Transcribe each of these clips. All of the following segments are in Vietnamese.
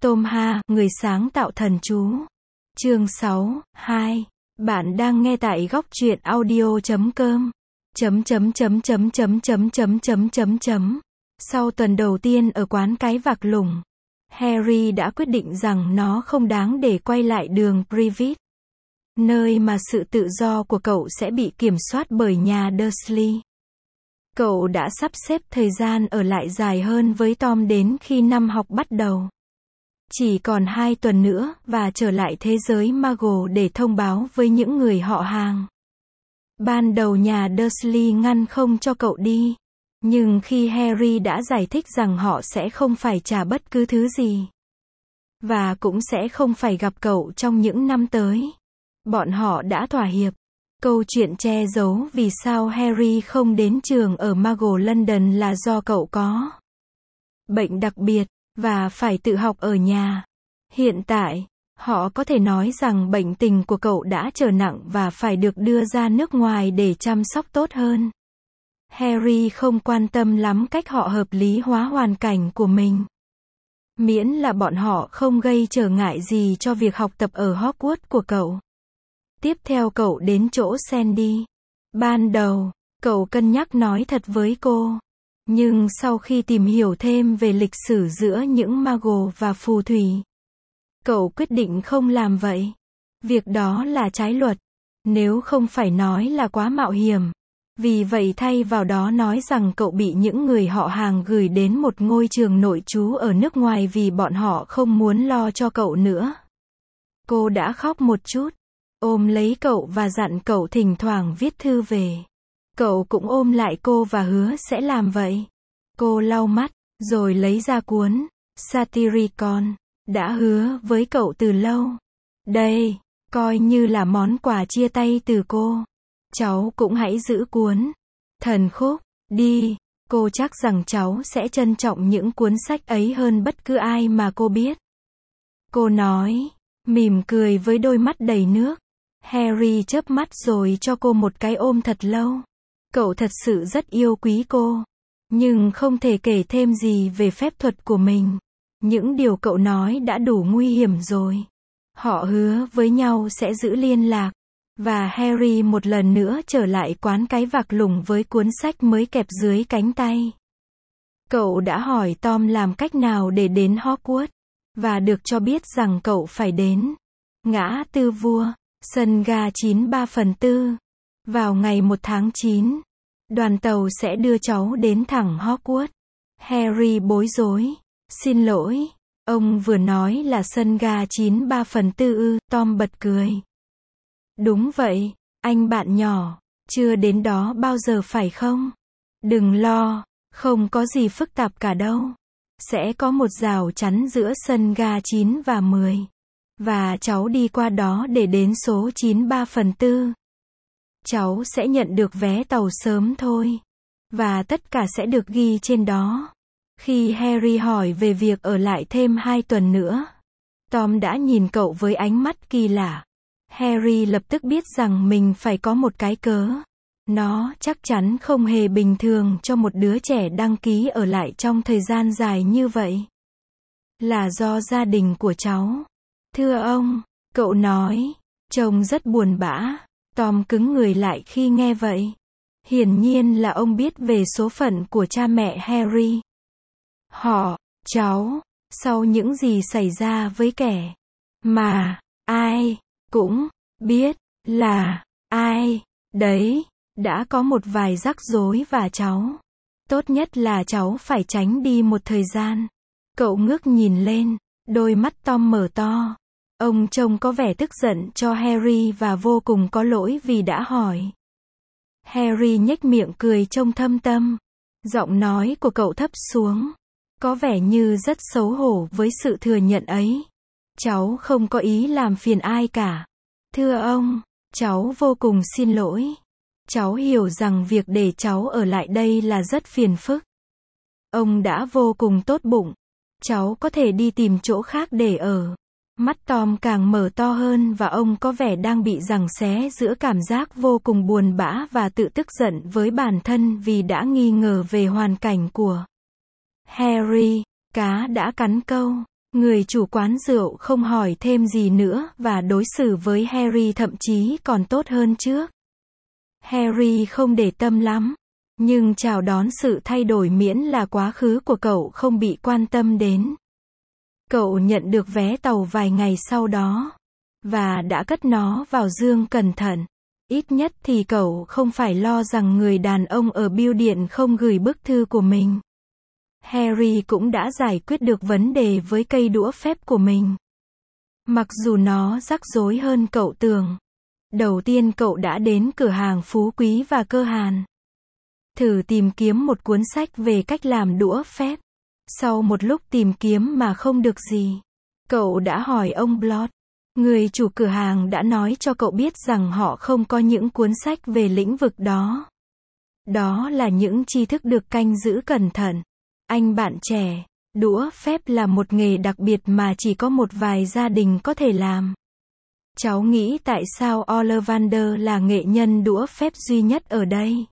Tom Ha, người sáng tạo thần chú. Chương 6, 2. Bạn đang nghe tại góc truyện audio.com. Sau tuần đầu tiên ở quán cái vạc lủng, Harry đã quyết định rằng nó không đáng để quay lại đường Privet, nơi mà sự tự do của cậu sẽ bị kiểm soát bởi nhà Dursley. Cậu đã sắp xếp thời gian ở lại dài hơn với Tom đến khi năm học bắt đầu. Chỉ còn 2 tuần nữa, và trở lại thế giới Muggle để thông báo với những người họ hàng. Ban đầu nhà Dursley ngăn không cho cậu đi. Nhưng khi Harry đã giải thích rằng họ sẽ không phải trả bất cứ thứ gì, và cũng sẽ không phải gặp cậu trong những năm tới, bọn họ đã thỏa hiệp. Câu chuyện che giấu vì sao Harry không đến trường ở Muggle London là do cậu có bệnh đặc biệt, và phải tự học ở nhà. Hiện tại, họ có thể nói rằng bệnh tình của cậu đã trở nặng và phải được đưa ra nước ngoài để chăm sóc tốt hơn. Harry không quan tâm lắm cách họ hợp lý hóa hoàn cảnh của mình, miễn là bọn họ không gây trở ngại gì cho việc học tập ở Hogwarts của cậu. Tiếp theo cậu đến chỗ Sandy. Ban đầu, cậu cân nhắc nói thật với cô. Nhưng sau khi tìm hiểu thêm về lịch sử giữa những Muggle và phù thủy, cậu quyết định không làm vậy. Việc đó là trái luật, nếu không phải nói là quá mạo hiểm. Vì vậy thay vào đó nói rằng cậu bị những người họ hàng gửi đến một ngôi trường nội trú ở nước ngoài vì bọn họ không muốn lo cho cậu nữa. Cô đã khóc một chút, ôm lấy cậu và dặn cậu thỉnh thoảng viết thư về. Cậu cũng ôm lại cô và hứa sẽ làm vậy. Cô lau mắt, rồi lấy ra cuốn Satyricon, đã hứa với cậu từ lâu. Đây, coi như là món quà chia tay từ cô. Cháu cũng hãy giữ cuốn Thần Khúc đi. Cô chắc rằng cháu sẽ trân trọng những cuốn sách ấy hơn bất cứ ai mà cô biết. Cô nói, mỉm cười với đôi mắt đầy nước. Harry chớp mắt rồi cho cô một cái ôm thật lâu. Cậu thật sự rất yêu quý cô, nhưng không thể kể thêm gì về phép thuật của mình. Những điều cậu nói đã đủ nguy hiểm rồi. Họ hứa với nhau sẽ giữ liên lạc. Và Harry một lần nữa trở lại quán cái vạc lủng với cuốn sách mới kẹp dưới cánh tay. Cậu đã hỏi Tom làm cách nào để đến Hogwarts, và được cho biết rằng cậu phải đến ngã tư Vua, sân ga 93/4. Vào ngày 1 tháng 9, đoàn tàu sẽ đưa cháu đến thẳng Hogwarts. Harry bối rối. Xin lỗi, ông vừa nói là sân ga 93/4 ư? Tom bật cười. Đúng vậy, anh bạn nhỏ, chưa đến đó bao giờ phải không? Đừng lo, không có gì phức tạp cả đâu. Sẽ có một rào chắn giữa sân ga 9 và 10. Và cháu đi qua đó để đến số 93/4. Cháu sẽ nhận được vé tàu sớm thôi. Và tất cả sẽ được ghi trên đó. Khi Harry hỏi về việc ở lại thêm 2 tuần nữa, Tom đã nhìn cậu với ánh mắt kỳ lạ. Harry lập tức biết rằng mình phải có một cái cớ. Nó chắc chắn không hề bình thường cho một đứa trẻ đăng ký ở lại trong thời gian dài như vậy. Là do gia đình của cháu. Thưa ông, cậu nói, trông rất buồn bã. Tom cứng người lại khi nghe vậy. Hiển nhiên là ông biết về số phận của cha mẹ Harry. Cháu, sau những gì xảy ra với kẻ mà ai cũng biết là ai đấy, đã có một vài rắc rối và cháu. Tốt nhất là cháu phải tránh đi một thời gian. Cậu ngước nhìn lên, đôi mắt Tom mở to. Ông trông có vẻ tức giận cho Harry và vô cùng có lỗi vì đã hỏi. Harry nhếch miệng cười trông thâm tâm. Giọng nói của cậu thấp xuống, có vẻ như rất xấu hổ với sự thừa nhận ấy. Cháu không có ý làm phiền ai cả. Thưa ông, cháu vô cùng xin lỗi. Cháu hiểu rằng việc để cháu ở lại đây là rất phiền phức. Ông đã vô cùng tốt bụng. Cháu có thể đi tìm chỗ khác để ở. Mắt Tom càng mở to hơn và ông có vẻ đang bị giằng xé giữa cảm giác vô cùng buồn bã và tự tức giận với bản thân vì đã nghi ngờ về hoàn cảnh của Harry. Cá đã cắn câu. Người chủ quán rượu không hỏi thêm gì nữa và đối xử với Harry thậm chí còn tốt hơn trước. Harry không để tâm lắm, nhưng chào đón sự thay đổi miễn là quá khứ của cậu không bị quan tâm đến. Cậu nhận được vé tàu vài ngày sau đó, và đã cất nó vào dương cẩn thận. Ít nhất thì cậu không phải lo rằng người đàn ông ở bưu điện không gửi bức thư của mình. Harry cũng đã giải quyết được vấn đề với cây đũa phép của mình. Mặc dù nó rắc rối hơn cậu tưởng. Đầu tiên cậu đã đến cửa hàng Phú Quý và Cơ Hàn. Thử tìm kiếm một cuốn sách về cách làm đũa phép. Sau một lúc tìm kiếm mà không được gì, cậu đã hỏi ông Blott. Người chủ cửa hàng đã nói cho cậu biết rằng họ không có những cuốn sách về lĩnh vực đó. Đó là những tri thức được canh giữ cẩn thận. Anh bạn trẻ, đũa phép là một nghề đặc biệt mà chỉ có một vài gia đình có thể làm. Cháu nghĩ tại sao Ollivander là nghệ nhân đũa phép duy nhất ở đây?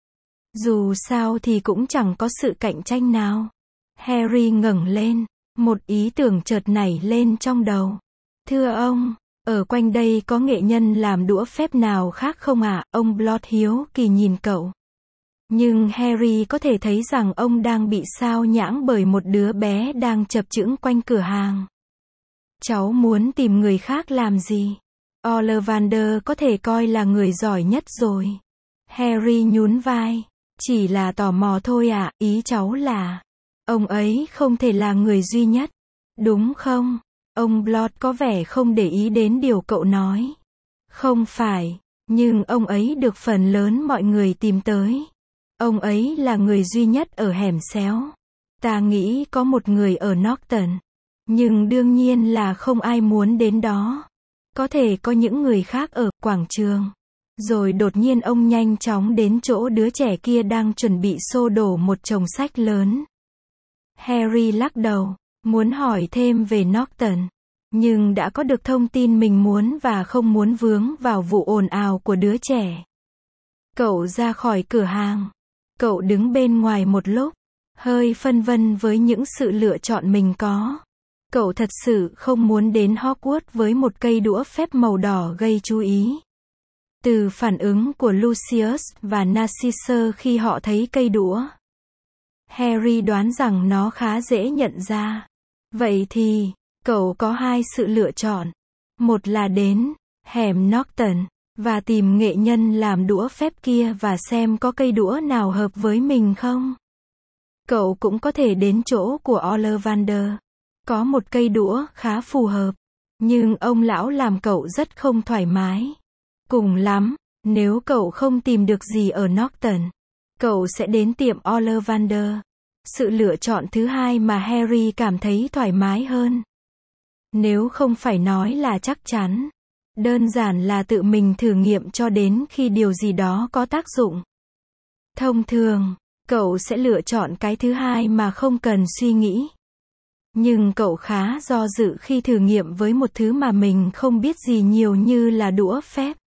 Dù sao thì cũng chẳng có sự cạnh tranh nào. Harry ngẩng lên, một ý tưởng chợt nảy lên trong đầu. Thưa ông, ở quanh đây có nghệ nhân làm đũa phép nào khác không ạ? Ông Blott hiếu kỳ nhìn cậu. Nhưng Harry có thể thấy rằng ông đang bị sao nhãng bởi một đứa bé đang chập chững quanh cửa hàng. Cháu muốn tìm người khác làm gì? Ollivander có thể coi là người giỏi nhất rồi. Harry nhún vai. Chỉ là tò mò thôi ạ, ý cháu là ông ấy không thể là người duy nhất, đúng không? Ông Blott có vẻ không để ý đến điều cậu nói. Không phải, nhưng ông ấy được phần lớn mọi người tìm tới. Ông ấy là người duy nhất ở hẻm xéo. Ta nghĩ có một người ở Norton. Nhưng đương nhiên là không ai muốn đến đó. Có thể có những người khác ở quảng trường. Rồi đột nhiên ông nhanh chóng đến chỗ đứa trẻ kia đang chuẩn bị xô đổ một chồng sách lớn. Harry lắc đầu, muốn hỏi thêm về Norton. Nhưng đã có được thông tin mình muốn và không muốn vướng vào vụ ồn ào của đứa trẻ. Cậu ra khỏi cửa hàng. Cậu đứng bên ngoài một lúc, hơi phân vân với những sự lựa chọn mình có. Cậu thật sự không muốn đến Hogwarts với một cây đũa phép màu đỏ gây chú ý. Từ phản ứng của Lucius và Narcissa khi họ thấy cây đũa, Harry đoán rằng nó khá dễ nhận ra. Vậy thì, cậu có hai sự lựa chọn. Một là đến hẻm Norton và tìm nghệ nhân làm đũa phép kia và xem có cây đũa nào hợp với mình không. Cậu cũng có thể đến chỗ của Ollivander. Có một cây đũa khá phù hợp, nhưng ông lão làm cậu rất không thoải mái. Cùng lắm, nếu cậu không tìm được gì ở Norton, cậu sẽ đến tiệm Ollivander. Sự lựa chọn thứ hai mà Harry cảm thấy thoải mái hơn. Nếu không phải nói là chắc chắn, đơn giản là tự mình thử nghiệm cho đến khi điều gì đó có tác dụng. Thông thường, cậu sẽ lựa chọn cái thứ hai mà không cần suy nghĩ. Nhưng cậu khá do dự khi thử nghiệm với một thứ mà mình không biết gì nhiều như là đũa phép.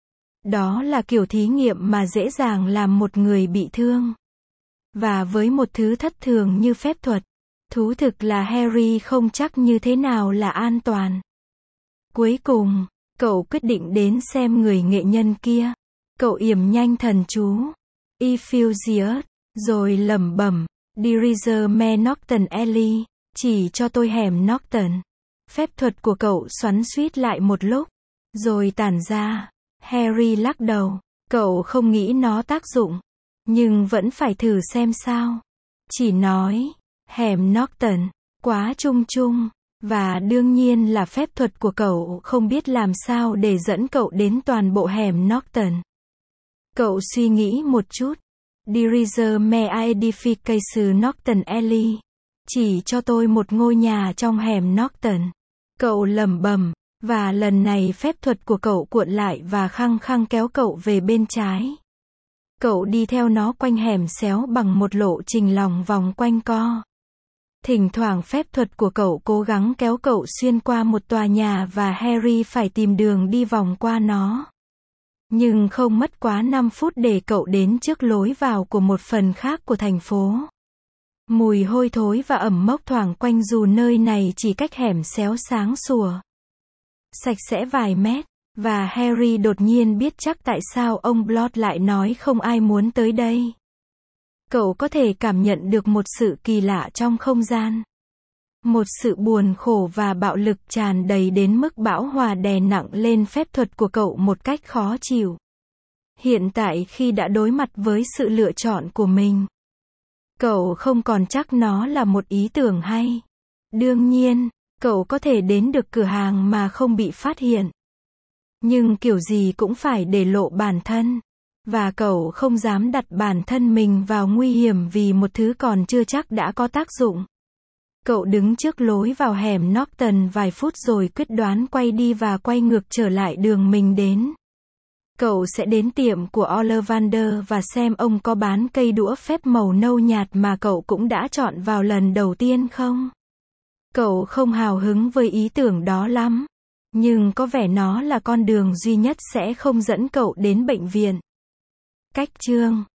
Đó là kiểu thí nghiệm mà dễ dàng làm một người bị thương. Và với một thứ thất thường như phép thuật, thú thực là Harry không chắc như thế nào là an toàn. Cuối cùng, cậu quyết định đến xem người nghệ nhân kia. Cậu yểm nhanh thần chú Euphusius, rồi lẩm bẩm, Dirige me Norton Alley, chỉ cho tôi hẻm Norton. Phép thuật của cậu xoắn xuýt lại một lúc, rồi tản ra. Harry lắc đầu, cậu không nghĩ nó tác dụng, nhưng vẫn phải thử xem sao. Chỉ nói, hẻm Norton, quá chung chung, và đương nhiên là phép thuật của cậu không biết làm sao để dẫn cậu đến toàn bộ hẻm Norton. Cậu suy nghĩ một chút. Dirige me edification Norton Alley. Chỉ cho tôi một ngôi nhà trong hẻm Norton. Cậu lẩm bẩm, và lần này phép thuật của cậu cuộn lại và khăng khăng kéo cậu về bên trái. Cậu đi theo nó quanh hẻm xéo bằng một lộ trình lòng vòng quanh co. Thỉnh thoảng phép thuật của cậu cố gắng kéo cậu xuyên qua một tòa nhà và Harry phải tìm đường đi vòng qua nó. Nhưng không mất quá 5 phút để cậu đến trước lối vào của một phần khác của thành phố. Mùi hôi thối và ẩm mốc thoảng quanh dù nơi này chỉ cách hẻm xéo sáng sủa. Sạch sẽ vài mét. Và Harry đột nhiên biết chắc tại sao ông Blott lại nói không ai muốn tới đây. Cậu có thể cảm nhận được một sự kỳ lạ trong không gian. Một sự buồn khổ và bạo lực tràn đầy đến mức bão hòa đè nặng lên phép thuật của cậu một cách khó chịu. Hiện tại khi đã đối mặt với sự lựa chọn của mình, cậu không còn chắc nó là một ý tưởng hay. Đương nhiên, cậu có thể đến được cửa hàng mà không bị phát hiện. Nhưng kiểu gì cũng phải để lộ bản thân. Và cậu không dám đặt bản thân mình vào nguy hiểm vì một thứ còn chưa chắc đã có tác dụng. Cậu đứng trước lối vào hẻm Norton vài phút rồi quyết đoán quay đi và quay ngược trở lại đường mình đến. Cậu sẽ đến tiệm của Ollivander và xem ông có bán cây đũa phép màu nâu nhạt mà cậu cũng đã chọn vào lần đầu tiên không? Cậu không hào hứng với ý tưởng đó lắm. Nhưng có vẻ nó là con đường duy nhất sẽ không dẫn cậu đến bệnh viện. Cách chương